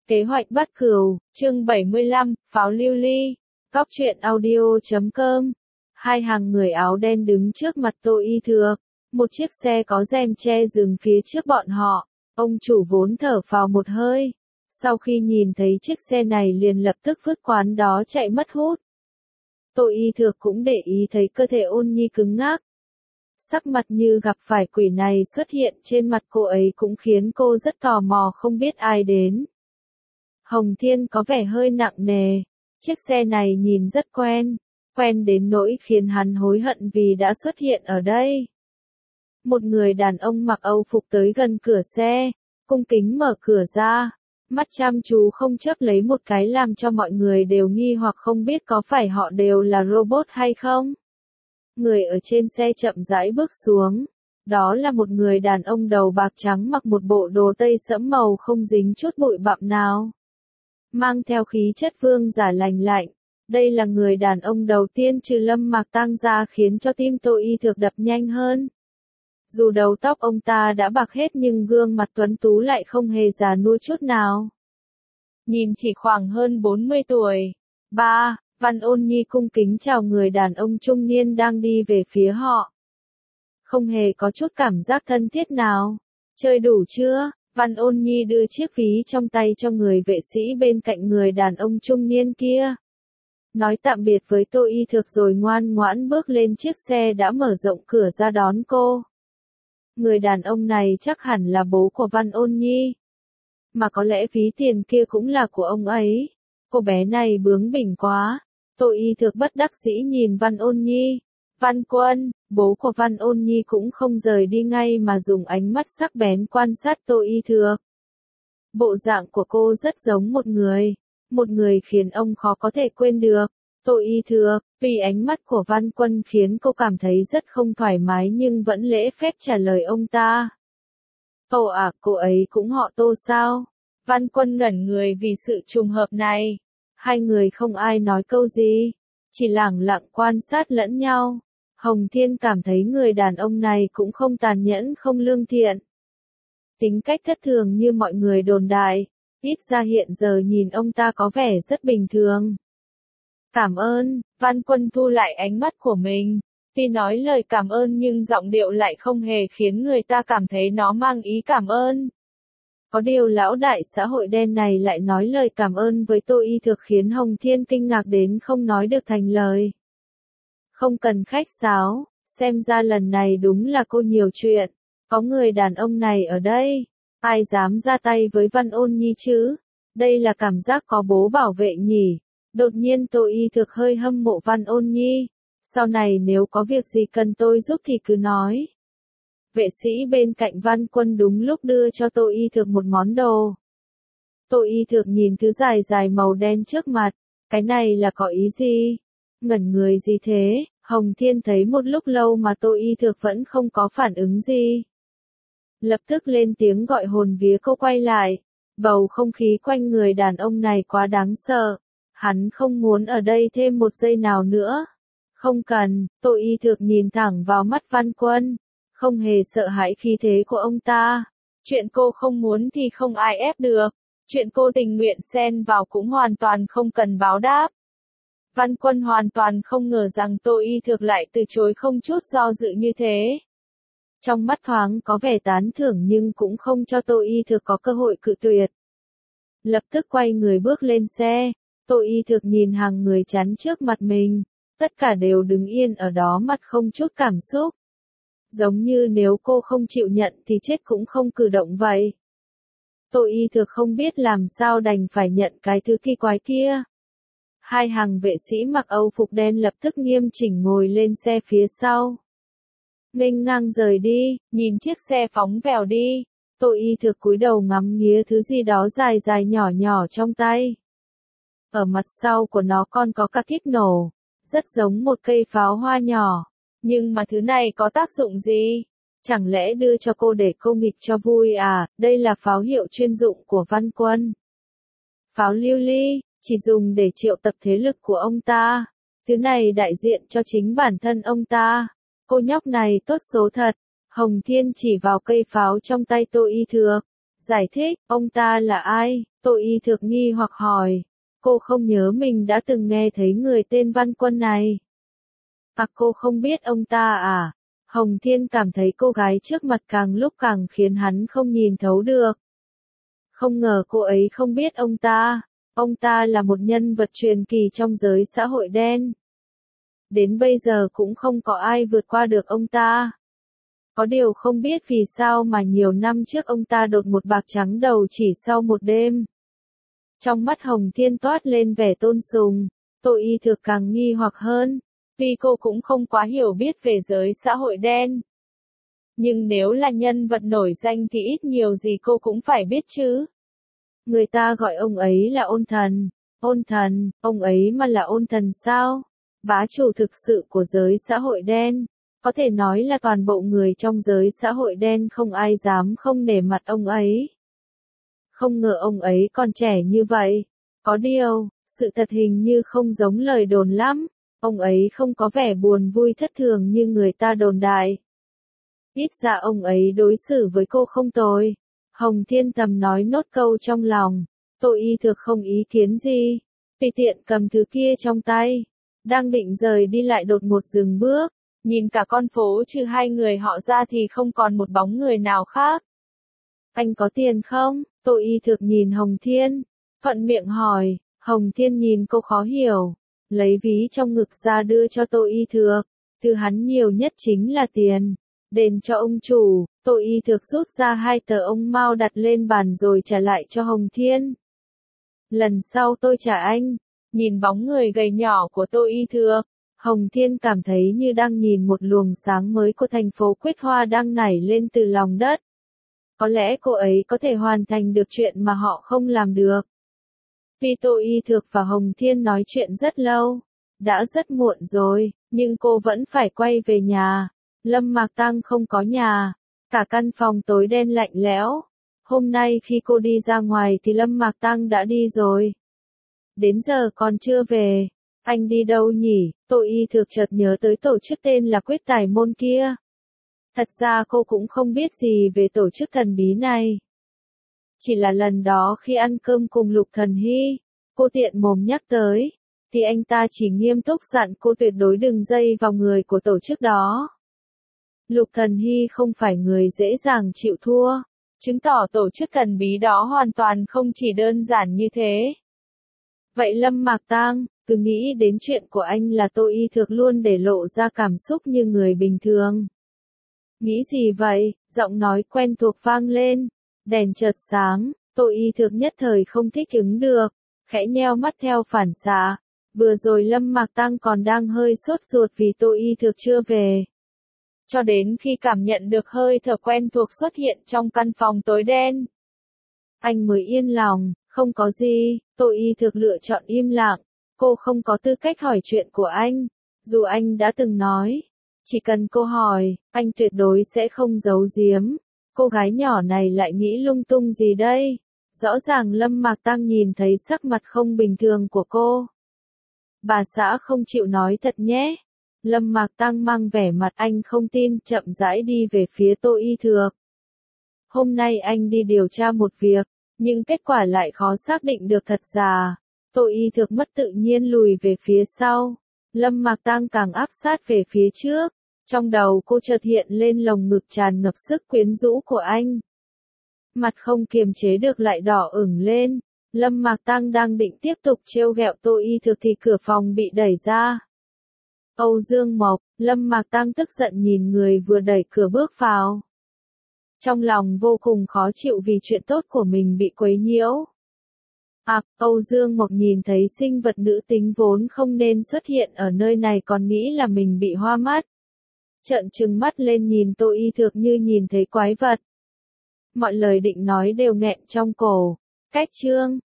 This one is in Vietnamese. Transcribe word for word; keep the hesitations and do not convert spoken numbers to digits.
Kế hoạch bắt cừu, chương bảy mươi lăm, pháo lưu ly. Cóc truyện audio chấm com. Hai hàng người áo đen đứng trước mặt Tô Y Thược. Một chiếc xe có rèm che dừng phía trước bọn họ. Ông chủ vốn thở phào một hơi. Sau khi nhìn thấy chiếc xe này liền lập tức vứt quán đó chạy mất hút. Tô Y Thược cũng để ý thấy cơ thể Ôn Nhi cứng ngắc. Sắc mặt như gặp phải quỷ này xuất hiện trên mặt cô ấy cũng khiến cô rất tò mò không biết ai đến. Hồng Thiên có vẻ hơi nặng nề, chiếc xe này nhìn rất quen, quen đến nỗi khiến hắn hối hận vì đã xuất hiện ở đây. Một người đàn ông mặc Âu phục tới gần cửa xe, cung kính mở cửa ra, mắt chăm chú không chớp lấy một cái làm cho mọi người đều nghi hoặc không biết có phải họ đều là robot hay không. Người ở trên xe chậm rãi bước xuống, đó là một người đàn ông đầu bạc trắng mặc một bộ đồ tây sẫm màu không dính chút bụi bặm nào. Mang theo khí chất vương giả lành lạnh, đây là người đàn ông đầu tiên trừ Lâm Mạc Tăng ra khiến cho tim Tô Y Thược đập nhanh hơn. Dù đầu tóc ông ta đã bạc hết nhưng gương mặt tuấn tú lại không hề già nua chút nào. Nhìn chỉ khoảng hơn bốn mươi tuổi. Ba, Văn Ôn Nhi cung kính chào người đàn ông trung niên đang đi về phía họ. Không hề có chút cảm giác thân thiết nào. Chơi đủ chưa? Văn Ôn Nhi đưa chiếc ví trong tay cho người vệ sĩ bên cạnh người đàn ông trung niên kia. Nói tạm biệt với Tô Y Thược rồi ngoan ngoãn bước lên chiếc xe đã mở rộng cửa ra đón cô. Người đàn ông này chắc hẳn là bố của Văn Ôn Nhi. Mà có lẽ ví tiền kia cũng là của ông ấy. Cô bé này bướng bỉnh quá. Tô Y Thược bất đắc dĩ nhìn Văn Ôn Nhi. Văn Quân, bố của Văn Ôn Nhi cũng không rời đi ngay mà dùng ánh mắt sắc bén quan sát Tô Y Thược. Bộ dạng của cô rất giống một người, một người khiến ông khó có thể quên được. Tô Y Thược, vì ánh mắt của Văn Quân khiến cô cảm thấy rất không thoải mái nhưng vẫn lễ phép trả lời ông ta. Ồ à, cô ấy cũng họ Tô sao? Văn Quân ngẩn người vì sự trùng hợp này. Hai người không ai nói câu gì, chỉ lẳng lặng quan sát lẫn nhau. Hồng Thiên cảm thấy người đàn ông này cũng không tàn nhẫn không lương thiện. Tính cách thất thường như mọi người đồn đại, ít ra hiện giờ nhìn ông ta có vẻ rất bình thường. Cảm ơn, Văn Quân thu lại ánh mắt của mình. Tuy nói lời cảm ơn nhưng giọng điệu lại không hề khiến người ta cảm thấy nó mang ý cảm ơn. Có điều lão đại xã hội đen này lại nói lời cảm ơn với Tô Y Thược khiến Hồng Thiên kinh ngạc đến không nói được thành lời. Không cần khách sáo, xem ra lần này đúng là cô nhiều chuyện. Có người đàn ông này ở đây, ai dám ra tay với Văn Ôn Nhi chứ? Đây là cảm giác có bố bảo vệ nhỉ? Đột nhiên Tô Y Thược hơi hâm mộ Văn Ôn Nhi. Sau này nếu có việc gì cần tôi giúp thì cứ nói. Vệ sĩ bên cạnh Văn Quân đúng lúc đưa cho Tô Y Thược một món đồ. Tô Y Thược nhìn thứ dài dài màu đen trước mặt, cái này là có ý gì? Ngẩn người gì thế? Hồng Thiên thấy một lúc lâu mà Tô Y Thược vẫn không có phản ứng gì. Lập tức lên tiếng gọi hồn vía cô quay lại. Bầu không khí quanh người đàn ông này quá đáng sợ. Hắn không muốn ở đây thêm một giây nào nữa. Không cần, Tô Y Thược nhìn thẳng vào mắt Văn Quân. Không hề sợ hãi khí thế của ông ta. Chuyện cô không muốn thì không ai ép được. Chuyện cô tình nguyện xen vào cũng hoàn toàn không cần báo đáp. Văn Quân hoàn toàn không ngờ rằng Tô Y Thược lại từ chối không chút do dự như thế. Trong mắt thoáng có vẻ tán thưởng nhưng cũng không cho Tô Y Thược có cơ hội cự tuyệt. Lập tức quay người bước lên xe, Tô Y Thược nhìn hàng người chắn trước mặt mình, tất cả đều đứng yên ở đó mặt không chút cảm xúc. Giống như nếu cô không chịu nhận thì chết cũng không cử động vậy. Tô Y Thược không biết làm sao đành phải nhận cái thứ kỳ quái kia. Hai hàng vệ sĩ mặc Âu phục đen lập tức nghiêm chỉnh ngồi lên xe phía sau. Nghênh ngang rời đi, nhìn chiếc xe phóng vèo đi. Tô Y Thược cúi đầu ngắm nghía thứ gì đó dài dài nhỏ nhỏ trong tay. Ở mặt sau của nó còn có cả kíp nổ, rất giống một cây pháo hoa nhỏ. Nhưng mà thứ này có tác dụng gì? Chẳng lẽ đưa cho cô để cô nghịch cho vui à? Đây là pháo hiệu chuyên dụng của Văn Quân. Pháo lưu ly, chỉ dùng để triệu tập thế lực của ông ta. Thứ này đại diện cho chính bản thân ông ta. Cô nhóc này tốt số thật. Hồng Thiên chỉ vào cây pháo trong tay Tô Y Thược. Giải thích, ông ta là ai? Tô Y Thược nghi hoặc hỏi. Cô không nhớ mình đã từng nghe thấy người tên Văn Quân này. À, cô không biết ông ta à? Hồng Thiên cảm thấy cô gái trước mặt càng lúc càng khiến hắn không nhìn thấu được. Không ngờ cô ấy không biết ông ta. Ông ta là một nhân vật truyền kỳ trong giới xã hội đen. Đến bây giờ cũng không có ai vượt qua được ông ta. Có điều không biết vì sao mà nhiều năm trước ông ta đột một bạc trắng đầu chỉ sau một đêm. Trong mắt Hồng Thiên toát lên vẻ tôn sùng, Tô Y Thược càng nghi hoặc hơn, tuy cô cũng không quá hiểu biết về giới xã hội đen. Nhưng nếu là nhân vật nổi danh thì ít nhiều gì cô cũng phải biết chứ. Người ta gọi ông ấy là Ôn Thần. Ôn Thần, ông ấy mà là Ôn Thần sao? Bá chủ thực sự của giới xã hội đen. Có thể nói là toàn bộ người trong giới xã hội đen không ai dám không nể mặt ông ấy. Không ngờ ông ấy còn trẻ như vậy. Có điều, sự thật hình như không giống lời đồn lắm. Ông ấy không có vẻ buồn vui thất thường như người ta đồn đại. Ít ra ông ấy đối xử với cô không tồi. Hồng Thiên thầm nói nốt câu trong lòng. Tô Y Thược không ý kiến gì. Tùy tiện cầm thứ kia trong tay. Đang định rời đi lại đột ngột dừng bước. Nhìn cả con phố trừ hai người họ ra thì không còn một bóng người nào khác. Anh có tiền không? Tô Y Thược nhìn Hồng Thiên. Thuận miệng hỏi. Hồng Thiên nhìn cô khó hiểu. Lấy ví trong ngực ra đưa cho Tô Y Thược. Thứ hắn nhiều nhất chính là tiền. Đền cho ông chủ. Tô Y Thược rút ra hai tờ ông mao đặt lên bàn rồi trả lại cho Hồng Thiên. Lần sau tôi trả anh. Nhìn bóng người gầy nhỏ của Tô Y Thược, Hồng Thiên cảm thấy như đang nhìn một luồng sáng mới của thành phố Quyết Hoa đang nảy lên từ lòng đất. Có lẽ cô ấy có thể hoàn thành được chuyện mà họ không làm được. Tuy Tô Y Thược và Hồng Thiên nói chuyện rất lâu, đã rất muộn rồi, nhưng cô vẫn phải quay về nhà. Lâm Mạc Tăng không có nhà, cả căn phòng tối đen lạnh lẽo. Hôm nay khi cô đi ra ngoài thì Lâm Mạc Tăng đã đi rồi. Đến giờ còn chưa về. Anh đi đâu nhỉ? Tô Y Thược chợt nhớ tới tổ chức tên là Quyết Tài Môn kia. Thật ra cô cũng không biết gì về tổ chức thần bí này. Chỉ là lần đó khi ăn cơm cùng Lục Thần Hy, cô tiện mồm nhắc tới, thì anh ta chỉ nghiêm túc dặn cô tuyệt đối đừng dây vào người của tổ chức đó. Lục Thần Hy không phải người dễ dàng chịu thua, chứng tỏ tổ chức thần bí đó hoàn toàn không chỉ đơn giản như thế. Vậy Lâm Mạc Tăng, cứ nghĩ đến chuyện của anh là Tô Y Thược luôn để lộ ra cảm xúc như người bình thường. Nghĩ gì vậy? Giọng nói quen thuộc vang lên. Đèn chợt sáng, Tô Y Thược nhất thời không thích ứng được, khẽ nheo mắt theo phản xạ. Vừa rồi Lâm Mạc Tăng còn đang hơi sốt ruột vì Tô Y Thược chưa về. Cho đến khi cảm nhận được hơi thở quen thuộc xuất hiện trong căn phòng tối đen, anh mới yên lòng. Không có gì, Tô Y Thược lựa chọn im lặng. Cô không có tư cách hỏi chuyện của anh. Dù anh đã từng nói, chỉ cần cô hỏi, anh tuyệt đối sẽ không giấu giếm. Cô gái nhỏ này lại nghĩ lung tung gì đây? Rõ ràng Lâm Mạc Tăng nhìn thấy sắc mặt không bình thường của cô. Bà xã không chịu nói thật nhé. Lâm Mạc Tăng mang vẻ mặt anh không tin, chậm rãi đi về phía Tô Y Thược. Hôm nay anh đi điều tra một việc, nhưng kết quả lại khó xác định được thật giả. Tô Y Thược mất tự nhiên lùi về phía sau. Lâm Mạc Tăng càng áp sát về phía trước. Trong đầu cô chợt hiện lên lồng ngực tràn ngập sức quyến rũ của anh. Mặt không kiềm chế được lại đỏ ửng lên. Lâm Mạc Tăng đang định tiếp tục trêu ghẹo Tô Y Thược thì cửa phòng bị đẩy ra. Âu Dương Mộc, Lâm Mạc Tăng tức giận nhìn người vừa đẩy cửa bước vào. Trong lòng vô cùng khó chịu vì chuyện tốt của mình bị quấy nhiễu. À, Âu Dương Mộc nhìn thấy sinh vật nữ tính vốn không nên xuất hiện ở nơi này còn nghĩ là mình bị hoa mắt. Trợn trừng mắt lên nhìn Tô Y Thược như nhìn thấy quái vật. Mọi lời định nói đều nghẹn trong cổ. Cách chương